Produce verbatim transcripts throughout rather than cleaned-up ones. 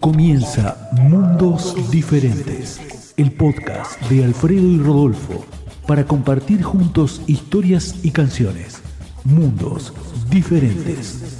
Comienza Mundos Diferentes, el podcast de Alfredo y Rodolfo, para compartir juntos historias y canciones. Mundos Diferentes.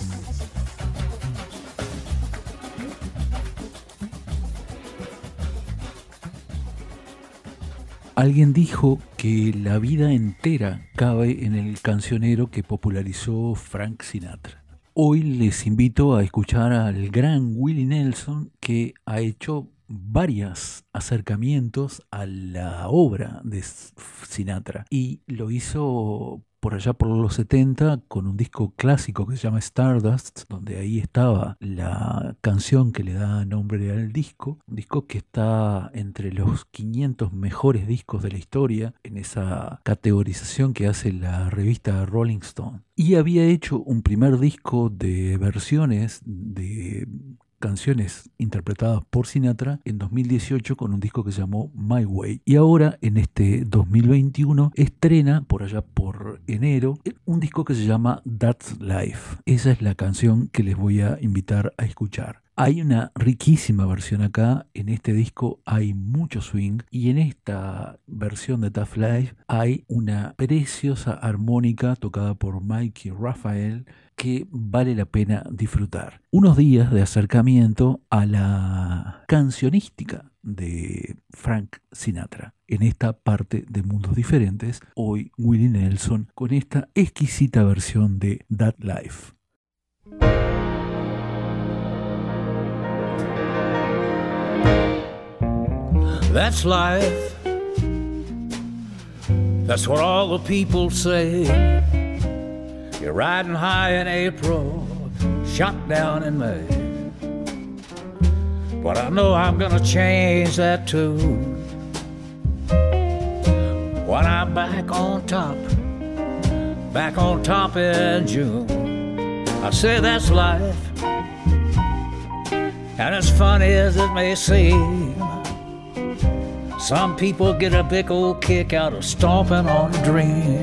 Alguien dijo que la vida entera cabe en el cancionero que popularizó Frank Sinatra. Hoy les invito a escuchar al gran Willie Nelson, que ha hecho varios acercamientos a la obra de Sinatra y lo hizo por allá por los setenta con un disco clásico que se llama Stardust, donde ahí estaba la canción que le da nombre al disco, un disco que está entre los quinientos mejores discos de la historia en esa categorización que hace la revista Rolling Stone. Y había hecho un primer disco de versiones de canciones interpretadas por Sinatra en dos mil dieciocho con un disco que se llamó My Way. Y ahora, en este dos mil veintiuno, estrena por allá por enero un disco que se llama That's Life. Esa es la canción que les voy a invitar a escuchar. Hay una riquísima versión acá, en este disco hay mucho swing y en esta versión de That's Life hay una preciosa armónica tocada por Mikey Raphael que vale la pena disfrutar. Unos días de acercamiento a la cancionística de Frank Sinatra. En esta parte de Mundos Diferentes, hoy Willie Nelson con esta exquisita versión de That Life. That's life. That's what all the people say. You're riding high in April, shot down in May. But I know I'm gonna change that tune when I'm back on top, back on top in June. I say that's life, and as funny as it may seem, some people get a big old kick out of stomping on a dream.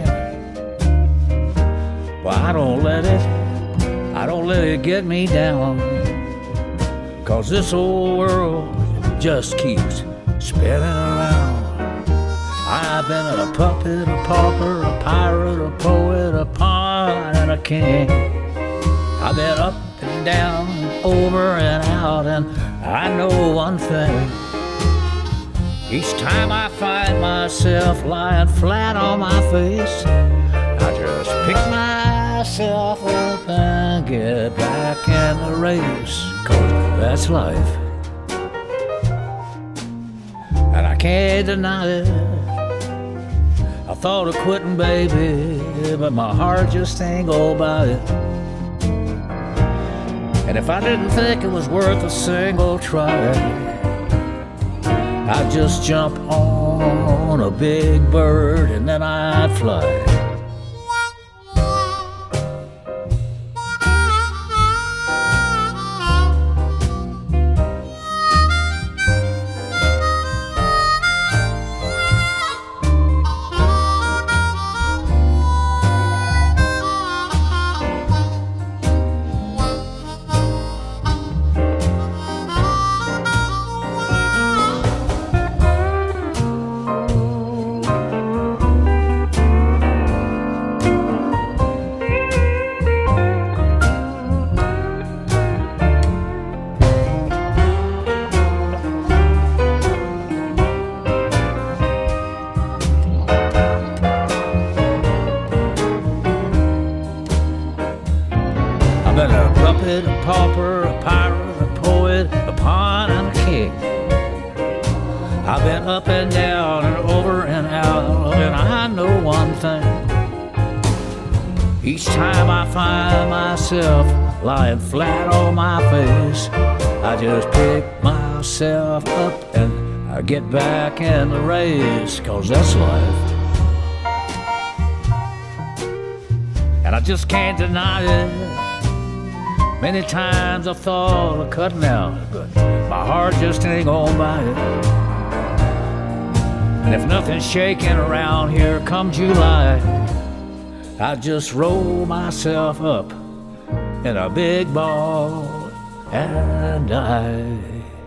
Well, I don't let it, I don't let it get me down, 'cause this old world just keeps spinning around. I've been a puppet, a pauper, a pirate, a poet, a pawn, and a king. I've been up and down, over and out, and I know one thing. Each time I find myself lying flat on my face, I just pick myself up and get back in the race, 'cause that's life, and I can't deny it. I thought of quitting, baby, but my heart just ain't go by it. And if I didn't think it was worth a single try, I'd just jump on a big bird and then I'd fly. A pauper, a pirate, a poet, a pawn, and a king. I've been up and down and over and out, and I know one thing. Each time I find myself lying flat on my face, I just pick myself up and I get back in the race, 'cause that's life, and I just can't deny it. Many times I've thought of cutting out, but my heart just ain't gonna buy it. And if nothing's shaking around here come July, I just roll myself up in a big ball and die.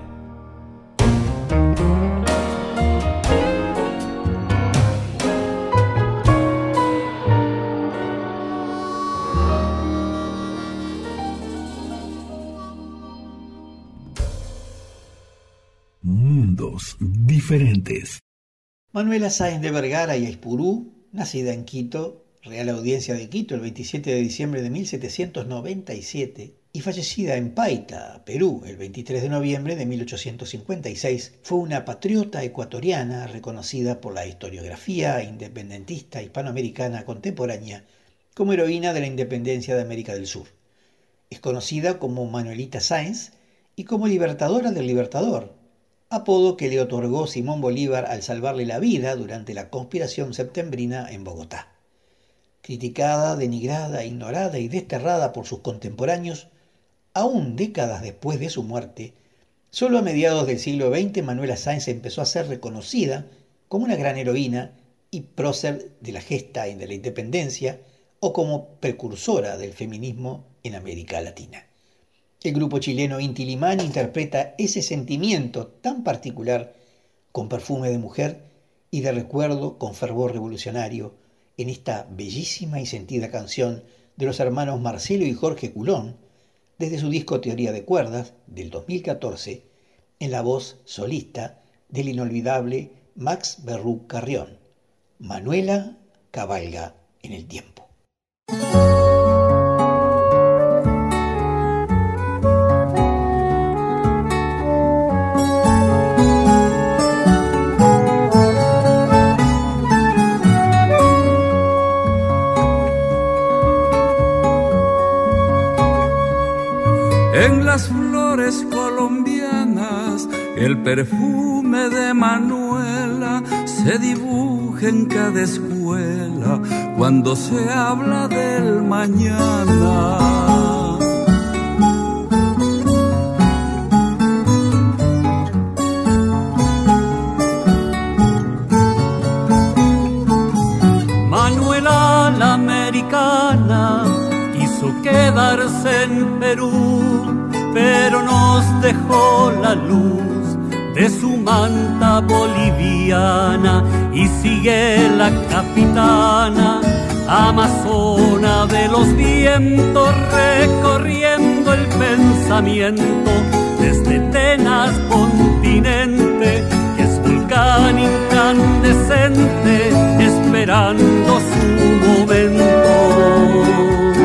Mundos diferentes. Manuela Sáenz de Vergara y Aizpurú, nacida en Quito, Real Audiencia de Quito, el veintisiete de diciembre de mil setecientos noventa y siete, y fallecida en Paita, Perú, el veintitrés de noviembre de mil ochocientos cincuenta y seis, fue una patriota ecuatoriana reconocida por la historiografía independentista hispanoamericana contemporánea como heroína de la independencia de América del Sur. Es conocida como Manuelita Sáenz y como libertadora del Libertador, apodo que le otorgó Simón Bolívar al salvarle la vida durante la conspiración septembrina en Bogotá. Criticada, denigrada, ignorada y desterrada por sus contemporáneos, aún décadas después de su muerte, solo a mediados del siglo veinte Manuela Sáenz empezó a ser reconocida como una gran heroína y prócer de la gesta de la independencia o como precursora del feminismo en América Latina. El grupo chileno Inti Illimani interpreta ese sentimiento tan particular con perfume de mujer y de recuerdo con fervor revolucionario en esta bellísima y sentida canción de los hermanos Marcelo y Jorge Culón, desde su disco Teoría de Cuerdas del dos mil catorce, en la voz solista del inolvidable Max Berrú Carrión. Manuela cabalga en el tiempo. En las flores colombianas, el perfume de Manuela se dibuja en cada escuela cuando se habla del mañana. Manuela la americana quiso quedarse en Perú, pero nos dejó la luz de su manta boliviana y sigue la capitana, amazona de los vientos, recorriendo el pensamiento desde Tenas continente, que es volcán incandescente, esperando su momento.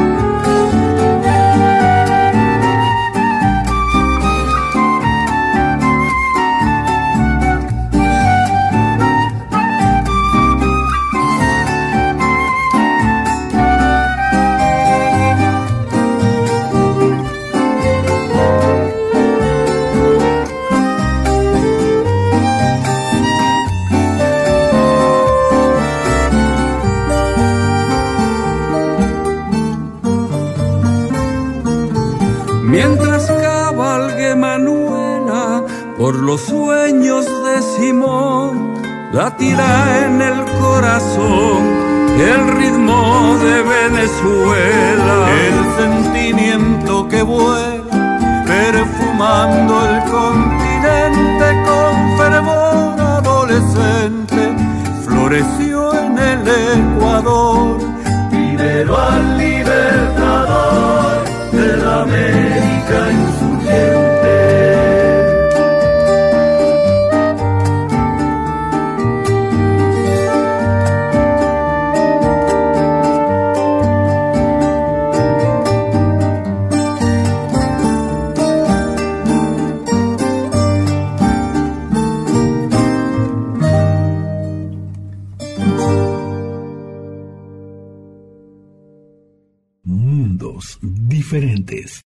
Mientras cabalgue Manuela por los sueños de Simón, latirá en el corazón el ritmo de Venezuela, el sentimiento que vuela perfumando el continente con fervor adolescente, floreció en el Ecuador. Primero al libertador de la América insurgente. Mundos diferentes.